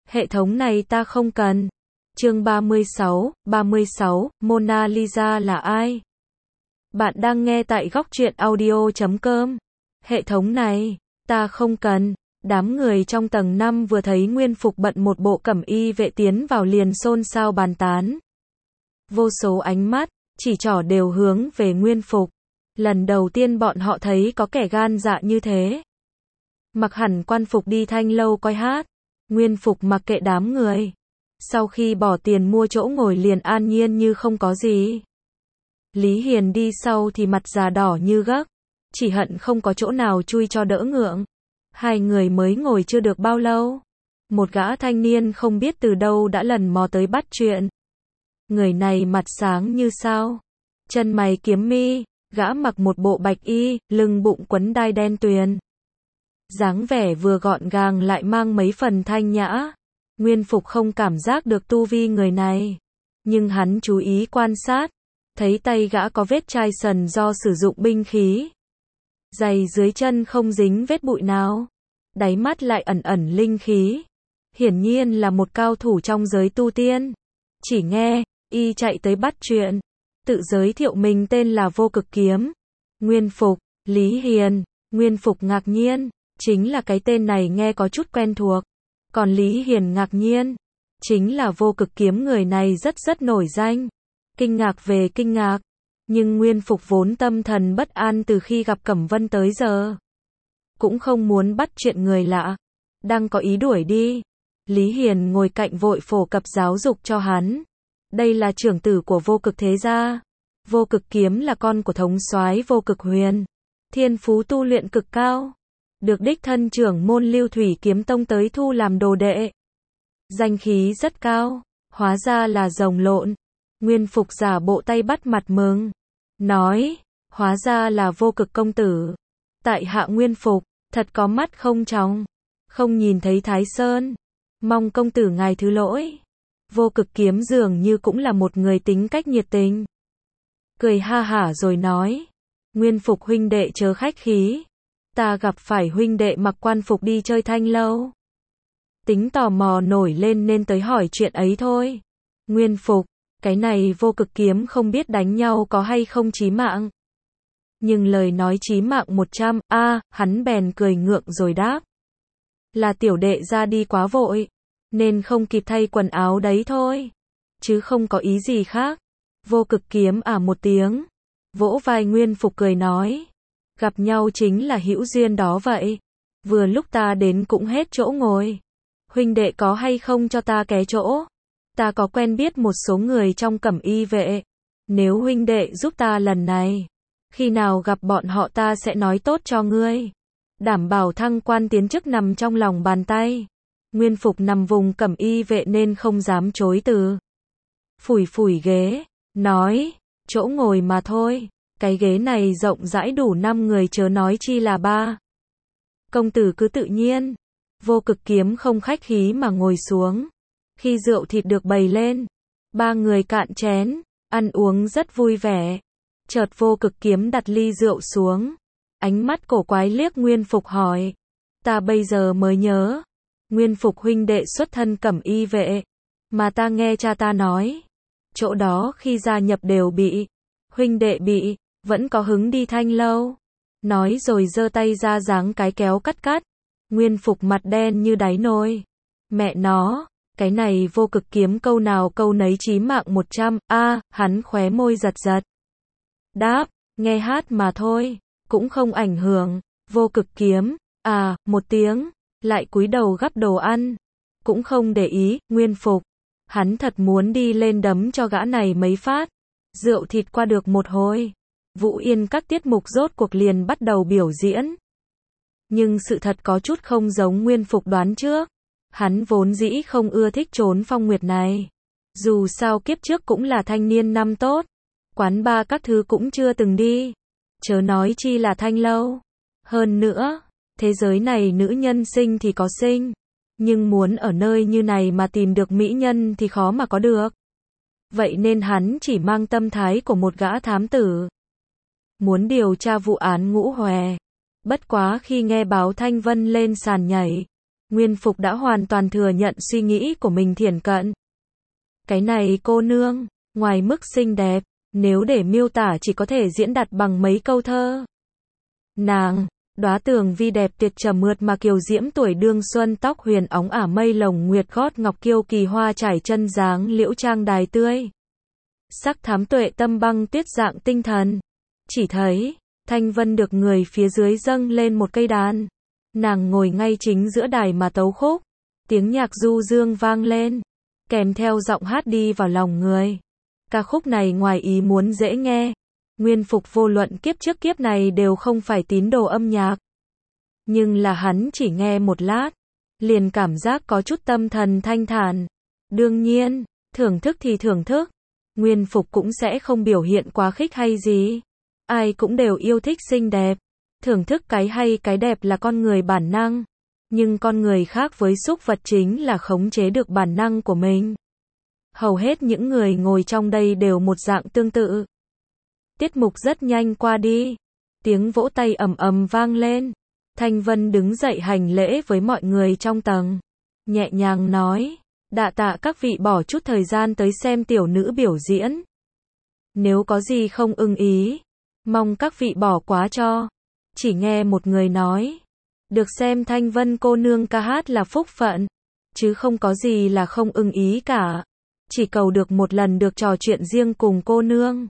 Hệ thống này ta không cần. Chương 36, Mona Lisa là ai? Bạn đang nghe tại góc truyện audio.com. Hệ thống này, ta không cần. Đám người trong tầng 5 vừa thấy Nguyên Phục bận một bộ cẩm y vệ tiến vào liền xôn xao bàn tán. Vô số ánh mắt, chỉ trỏ đều hướng về Nguyên Phục. Lần đầu tiên bọn họ thấy có kẻ gan dạ như thế. Mặc hẳn quan phục đi thanh lâu coi hát. Nguyên Phục mặc kệ đám người. Sau khi bỏ tiền mua chỗ ngồi liền an nhiên như không có gì. Lý Hiền đi sau thì mặt già đỏ như gấc. Chỉ hận không có chỗ nào chui cho đỡ ngượng. Hai người mới ngồi chưa được bao lâu. Một gã thanh niên không biết từ đâu đã lần mò tới bắt chuyện. Người này mặt sáng như sao. Chân mày kiếm mi, gã mặc một bộ bạch y, lưng bụng quấn đai đen tuyền. Dáng vẻ vừa gọn gàng lại mang mấy phần thanh nhã. Nguyên Phục không cảm giác được tu vi người này. Nhưng hắn chú ý quan sát. Thấy tay gã có vết chai sần do sử dụng binh khí. Giày dưới chân không dính vết bụi nào. Đáy mắt lại ẩn ẩn linh khí. Hiển nhiên là một cao thủ trong giới tu tiên. Chỉ nghe, y chạy tới bắt chuyện. Tự giới thiệu mình tên là Vô Cực Kiếm. Nguyên Phục, Lý Hiền. Nguyên Phục ngạc nhiên. Chính là cái tên này nghe có chút quen thuộc. Còn Lý Hiền ngạc nhiên. Chính là Vô Cực Kiếm, người này rất nổi danh. Kinh ngạc về kinh ngạc. Nhưng Nguyên Phục vốn tâm thần bất an từ khi gặp Cẩm Vân tới giờ. Cũng không muốn bắt chuyện người lạ. Đang có ý đuổi đi. Lý Hiền ngồi cạnh vội phổ cập giáo dục cho hắn. Đây là trưởng tử của Vô Cực thế gia. Vô Cực Kiếm là con của thống soái Vô Cực Huyền. Thiên phú tu luyện cực cao. Được đích thân trưởng môn Lưu Thủy Kiếm Tông tới thu làm đồ đệ. Danh khí rất cao. Hóa ra là rồng lộn. Nguyên Phục giả bộ tay bắt mặt mừng. Nói, hóa ra là Vô Cực công tử. Tại hạ Nguyên Phục, thật có mắt không tròng. Không nhìn thấy Thái Sơn. Mong công tử ngài thứ lỗi. Vô Cực Kiếm dường như cũng là một người tính cách nhiệt tình. Cười ha hả rồi nói. Nguyên Phục huynh đệ chớ khách khí. Ta gặp phải huynh đệ mặc quan phục đi chơi thanh lâu. Tính tò mò nổi lên nên tới hỏi chuyện ấy thôi. Nguyên Phục, cái này Vô Cực Kiếm không biết đánh nhau có hay không chí mạng. Nhưng lời nói chí mạng 100, hắn bèn cười ngượng rồi đáp. Là tiểu đệ ra đi quá vội, nên không kịp thay quần áo đấy thôi. Chứ không có ý gì khác. Vô Cực Kiếm một tiếng. Vỗ vai Nguyên Phục cười nói. Gặp nhau chính là hữu duyên đó vậy. Vừa lúc ta đến cũng hết chỗ ngồi. Huynh đệ có hay không cho ta ké chỗ? Ta có quen biết một số người trong cẩm y vệ. Nếu huynh đệ giúp ta lần này, khi nào gặp bọn họ ta sẽ nói tốt cho ngươi. Đảm bảo thăng quan tiến chức nằm trong lòng bàn tay. Nguyên Phục nằm vùng cẩm y vệ nên không dám chối từ. Phủi ghế, nói, chỗ ngồi mà thôi. Cái ghế này rộng rãi đủ 5 người chớ nói chi là 3. Công tử cứ tự nhiên. Vô Cực Kiếm không khách khí mà ngồi xuống. Khi rượu thịt được bày lên, 3 người cạn chén, ăn uống rất vui vẻ. Chợt Vô Cực Kiếm đặt ly rượu xuống. Ánh mắt cổ quái liếc Nguyên Phục hỏi. Ta bây giờ mới nhớ. Nguyên Phục huynh đệ xuất thân cẩm y vệ. Mà ta nghe cha ta nói. Chỗ đó khi gia nhập đều bị. Huynh đệ bị. Vẫn có hứng đi thanh lâu. Nói rồi giơ tay ra giáng cái kéo cắt. Nguyên Phục mặt đen như đáy nồi. Mẹ nó, cái này Vô Cực Kiếm câu nào câu nấy chí mạng 100, hắn khóe môi giật. Đáp, nghe hát mà thôi, cũng không ảnh hưởng. Vô Cực Kiếm, một tiếng, lại cúi đầu gắp đồ ăn. Cũng không để ý, Nguyên Phục. Hắn thật muốn đi lên đấm cho gã này mấy phát. Rượu thịt qua được một hồi. Vũ Yên các tiết mục rốt cuộc liền bắt đầu biểu diễn. Nhưng sự thật có chút không giống Nguyên Phục đoán trước. Hắn vốn dĩ không ưa thích trốn phong nguyệt này. Dù sao kiếp trước cũng là thanh niên năm tốt. Quán bar các thứ cũng chưa từng đi. Chớ nói chi là thanh lâu. Hơn nữa, thế giới này nữ nhân xinh thì có xinh. Nhưng muốn ở nơi như này mà tìm được mỹ nhân thì khó mà có được. Vậy nên hắn chỉ mang tâm thái của một gã thám tử. Muốn điều tra vụ án Ngũ Hòe. Bất quá khi nghe báo Thanh Vân lên sàn nhảy, Nguyên Phục đã hoàn toàn thừa nhận suy nghĩ của mình thiển cận. Cái này cô nương, ngoài mức xinh đẹp, nếu để miêu tả chỉ có thể diễn đạt bằng mấy câu thơ. Nàng, đóa tường vi đẹp tuyệt trầm mượt mà kiều diễm tuổi đương xuân, tóc huyền óng ả mây lồng nguyệt, gót ngọc kiêu kỳ hoa trải chân dáng liễu trang đài tươi. Sắc thám tuệ tâm băng tuyết dạng tinh thần. Chỉ thấy, Thanh Vân được người phía dưới dâng lên một cây đàn. Nàng ngồi ngay chính giữa đài mà tấu khúc. Tiếng nhạc du dương vang lên, kèm theo giọng hát đi vào lòng người. Ca khúc này ngoài ý muốn dễ nghe. Nguyên Phục vô luận kiếp trước kiếp này đều không phải tín đồ âm nhạc. Nhưng là hắn chỉ nghe một lát, liền cảm giác có chút tâm thần thanh thản. Đương nhiên, thưởng thức thì thưởng thức. Nguyên Phục cũng sẽ không biểu hiện quá khích hay gì. Ai cũng đều yêu thích xinh đẹp. Thưởng thức cái hay cái đẹp là con người bản năng. Nhưng con người khác với súc vật chính là khống chế được bản năng của mình. Hầu hết những người ngồi trong đây đều một dạng tương tự. Tiết mục rất nhanh qua đi. Tiếng vỗ tay ầm ầm vang lên. Thanh Vân đứng dậy hành lễ với mọi người trong tầng. Nhẹ nhàng nói, đa tạ các vị bỏ chút thời gian tới xem tiểu nữ biểu diễn. Nếu có gì không ưng ý, mong các vị bỏ qua cho. Chỉ nghe một người nói, được xem Thanh Vân cô nương ca hát là phúc phận, chứ không có gì là không ưng ý cả. Chỉ cầu được một lần được trò chuyện riêng cùng cô nương.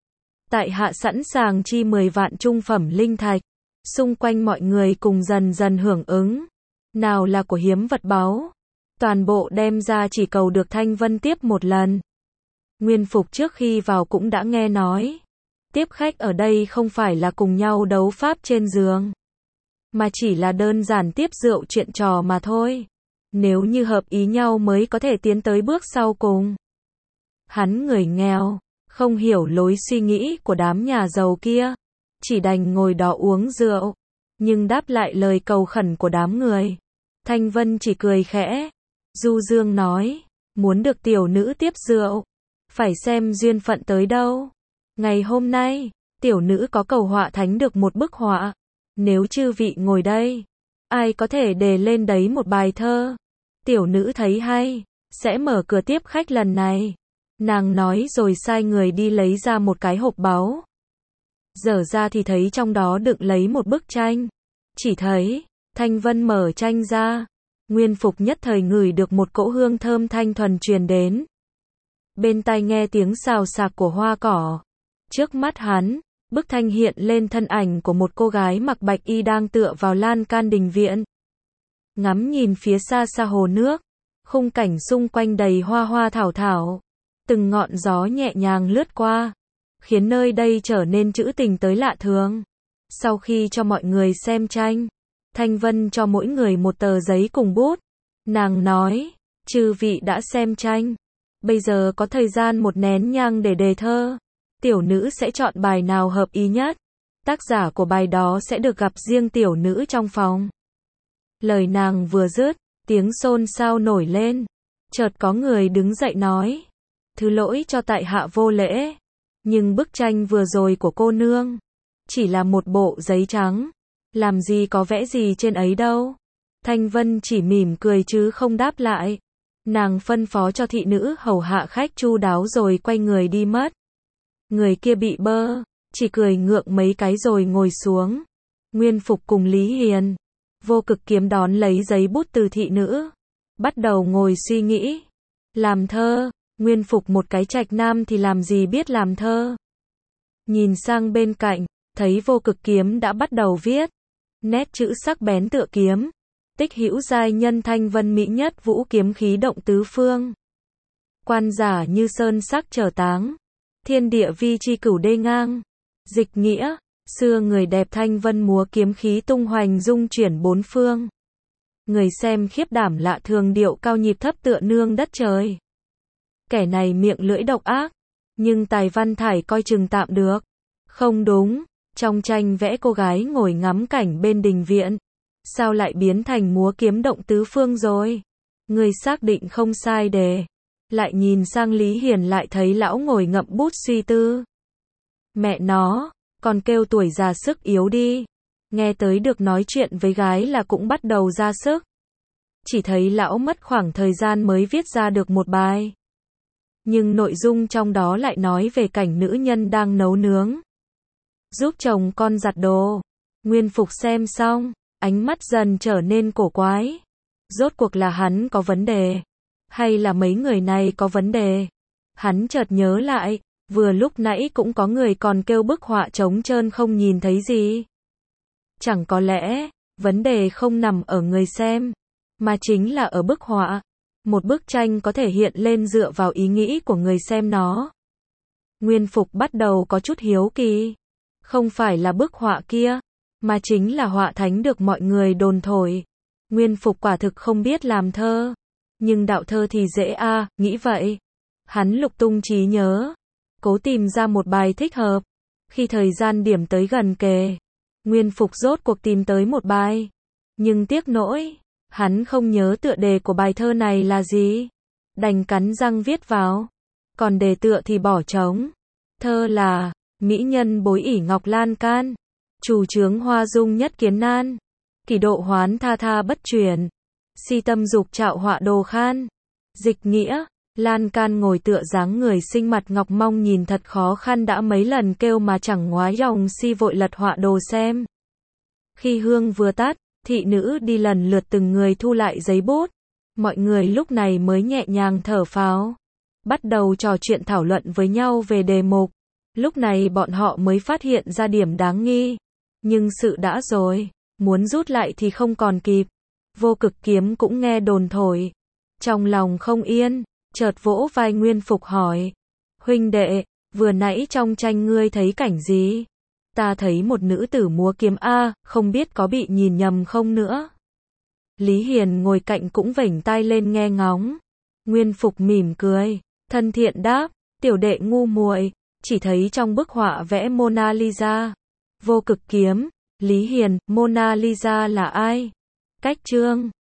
Tại hạ sẵn sàng chi 10 vạn trung phẩm linh thạch. Xung quanh mọi người cùng dần dần hưởng ứng. Nào là của hiếm vật báu, toàn bộ đem ra chỉ cầu được Thanh Vân tiếp một lần. Nguyên Phục trước khi vào cũng đã nghe nói, tiếp khách ở đây không phải là cùng nhau đấu pháp trên giường, mà chỉ là đơn giản tiếp rượu chuyện trò mà thôi. Nếu như hợp ý nhau mới có thể tiến tới bước sau cùng. Hắn người nghèo, không hiểu lối suy nghĩ của đám nhà giàu kia, chỉ đành ngồi đó uống rượu. Nhưng đáp lại lời cầu khẩn của đám người, Thanh Vân chỉ cười khẽ. Du dương nói, muốn được tiểu nữ tiếp rượu, phải xem duyên phận tới đâu. Ngày hôm nay, tiểu nữ có cầu họa thánh được một bức họa. Nếu chư vị ngồi đây, ai có thể đề lên đấy một bài thơ, tiểu nữ thấy hay, sẽ mở cửa tiếp khách lần này. Nàng nói rồi sai người đi lấy ra một cái hộp báu. Dở ra thì thấy trong đó đựng lấy một bức tranh. Chỉ thấy, Thanh Vân mở tranh ra. Nguyên Phục nhất thời ngửi được một cỗ hương thơm thanh thuần truyền đến. Bên tai nghe tiếng xào xạc của hoa cỏ. Trước mắt hắn, bức tranh hiện lên thân ảnh của một cô gái mặc bạch y đang tựa vào lan can đình viện. Ngắm nhìn phía xa xa hồ nước, khung cảnh xung quanh đầy hoa hoa thảo thảo. Từng ngọn gió nhẹ nhàng lướt qua, khiến nơi đây trở nên trữ tình tới lạ thường. Sau khi cho mọi người xem tranh, Thanh Vân cho mỗi người một tờ giấy cùng bút. Nàng nói, chư vị đã xem tranh, bây giờ có thời gian một nén nhang để đề thơ. Tiểu nữ sẽ chọn bài nào hợp ý nhất. Tác giả của bài đó sẽ được gặp riêng tiểu nữ trong phòng. Lời nàng vừa dứt, tiếng xôn xao nổi lên. Chợt có người đứng dậy nói, thứ lỗi cho tại hạ vô lễ, nhưng bức tranh vừa rồi của cô nương chỉ là một bộ giấy trắng, làm gì có vẽ gì trên ấy đâu. Thanh Vân chỉ mỉm cười chứ không đáp lại. Nàng phân phó cho thị nữ hầu hạ khách chu đáo rồi quay người đi mất. Người kia bị bơ, chỉ cười ngượng mấy cái rồi ngồi xuống. Nguyên Phục cùng Lý Hiền, Vô Cực Kiếm đón lấy giấy bút từ thị nữ, bắt đầu ngồi suy nghĩ. Làm thơ, Nguyên Phục một cái trạch nam thì làm gì biết làm thơ. Nhìn sang bên cạnh, thấy Vô Cực Kiếm đã bắt đầu viết. Nét chữ sắc bén tựa kiếm. Tích hữu giai nhân Thanh Vân mỹ nhất vũ kiếm khí động tứ phương. Quan giả như sơn sắc trở táng. Thiên địa vi chi cửu đê ngang. Dịch nghĩa, xưa người đẹp Thanh Vân múa kiếm khí tung hoành dung chuyển bốn phương. Người xem khiếp đảm lạ thường điệu cao nhịp thấp tựa nương đất trời. Kẻ này miệng lưỡi độc ác, nhưng tài văn thải coi chừng tạm được. Không đúng, trong tranh vẽ cô gái ngồi ngắm cảnh bên đình viện. Sao lại biến thành múa kiếm động tứ phương rồi? Người xác định không sai đề. Lại nhìn sang Lý Hiền lại thấy lão ngồi ngậm bút suy tư. Mẹ nó, còn kêu tuổi già sức yếu đi. Nghe tới được nói chuyện với gái là cũng bắt đầu ra sức. chỉ thấy lão mất khoảng thời gian mới viết ra được một bài. Nhưng nội dung trong đó lại nói về cảnh nữ nhân đang nấu nướng, giúp chồng con giặt đồ. Nguyên Phục xem xong, ánh mắt dần trở nên cổ quái. Rốt cuộc là hắn có vấn đề, hay là mấy người này có vấn đề? Hắn chợt nhớ lại, vừa lúc nãy cũng có người còn kêu bức họa trống trơn không nhìn thấy gì. Chẳng có lẽ, vấn đề không nằm ở người xem, mà chính là ở bức họa. Một bức tranh có thể hiện lên dựa vào ý nghĩ của người xem nó. Nguyên Phục bắt đầu có chút hiếu kỳ. Không phải là bức họa kia, mà chính là họa thánh được mọi người đồn thổi. Nguyên Phục quả thực không biết làm thơ, nhưng đạo thơ thì dễ a, nghĩ vậy. Hắn lục tung trí nhớ, cố tìm ra một bài thích hợp. Khi thời gian điểm tới gần kề, Nguyên Phục rốt cuộc tìm tới một bài. Nhưng tiếc nỗi, hắn không nhớ tựa đề của bài thơ này là gì. Đành cắn răng viết vào. Còn đề tựa thì bỏ trống. Thơ là mỹ nhân bối ỷ ngọc lan can, chủ trướng hoa dung nhất kiến nan, kỷ độ hoán tha tha bất chuyển, si tâm dục trạo họa đồ khan. Dịch nghĩa, lan can ngồi tựa dáng người xinh mặt ngọc mong nhìn thật khó khăn, đã mấy lần kêu mà chẳng ngoái dòng, si vội lật họa đồ xem. Khi hương vừa tắt, thị nữ đi lần lượt từng người thu lại giấy bút. Mọi người lúc này mới nhẹ nhàng thở phào, bắt đầu trò chuyện thảo luận với nhau về đề mục. Lúc này bọn họ mới phát hiện ra điểm đáng nghi. Nhưng sự đã rồi, muốn rút lại thì không còn kịp. Vô Cực Kiếm cũng nghe đồn thổi, trong lòng không yên, chợt vỗ vai Nguyên Phục hỏi: huynh đệ, vừa nãy trong tranh ngươi thấy cảnh gì? Ta thấy một nữ tử múa kiếm a, không biết có bị nhìn nhầm không nữa. Lý Hiền ngồi cạnh cũng vểnh tai lên nghe ngóng. Nguyên Phục mỉm cười, thân thiện đáp: tiểu đệ ngu muội, chỉ thấy trong bức họa vẽ Mona Lisa. Vô Cực Kiếm: Lý Hiền, Mona Lisa là ai? Cách chương